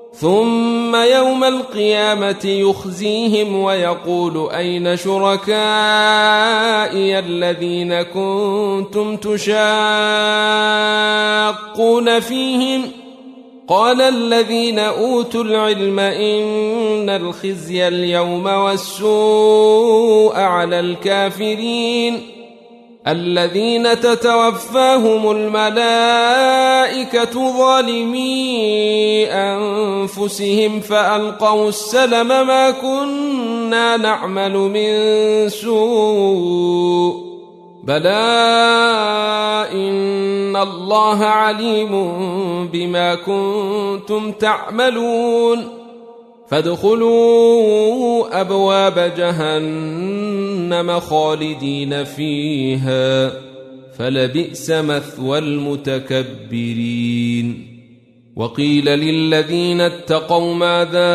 ثم يوم القيامة يخزيهم ويقول أين شركائي الذين كنتم تشاقون فيهم قال الذين أوتوا العلم إن الخزي اليوم والسوء على الكافرين الذين تتوفاهم الملائكة ظالمي أنفسهم فألقوا السلم ما كنا نعمل من سوء بلى إن الله عليم بما كنتم تعملون فادخلوا أبواب جهنم خالدين فيها فلبئس مثوى المتكبرين وقيل للذين اتقوا ماذا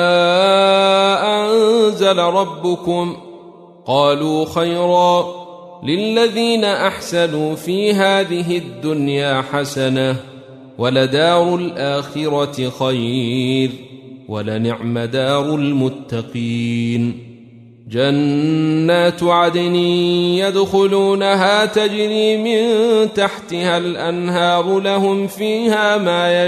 أنزل ربكم قالوا خيرا للذين أحسنوا في هذه الدنيا حسنة ولدار الآخرة خير ولنعم دار المتقين جنات عدن يدخلونها تجري من تحتها الأنهار لهم فيها ما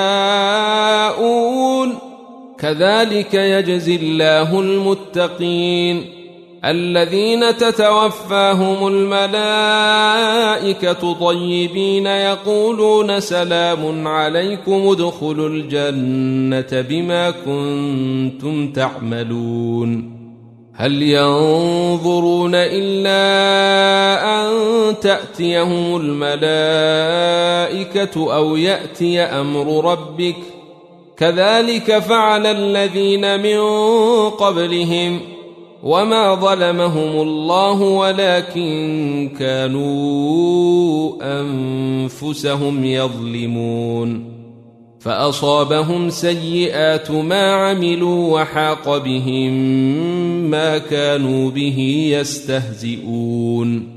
يشاءون كذلك يجزي الله المتقين الذين تتوفاهم الملائكة طيبين يقولون سلام عليكم ادخلوا الجنة بما كنتم تعملون هل ينظرون إلا أن تأتيهم الملائكة أو يأتي أمر ربك كذلك فعل الذين من قبلهم وما ظلمهم الله ولكن كانوا أنفسهم يظلمون فأصابهم سيئات ما عملوا وحاق بهم ما كانوا به يستهزئون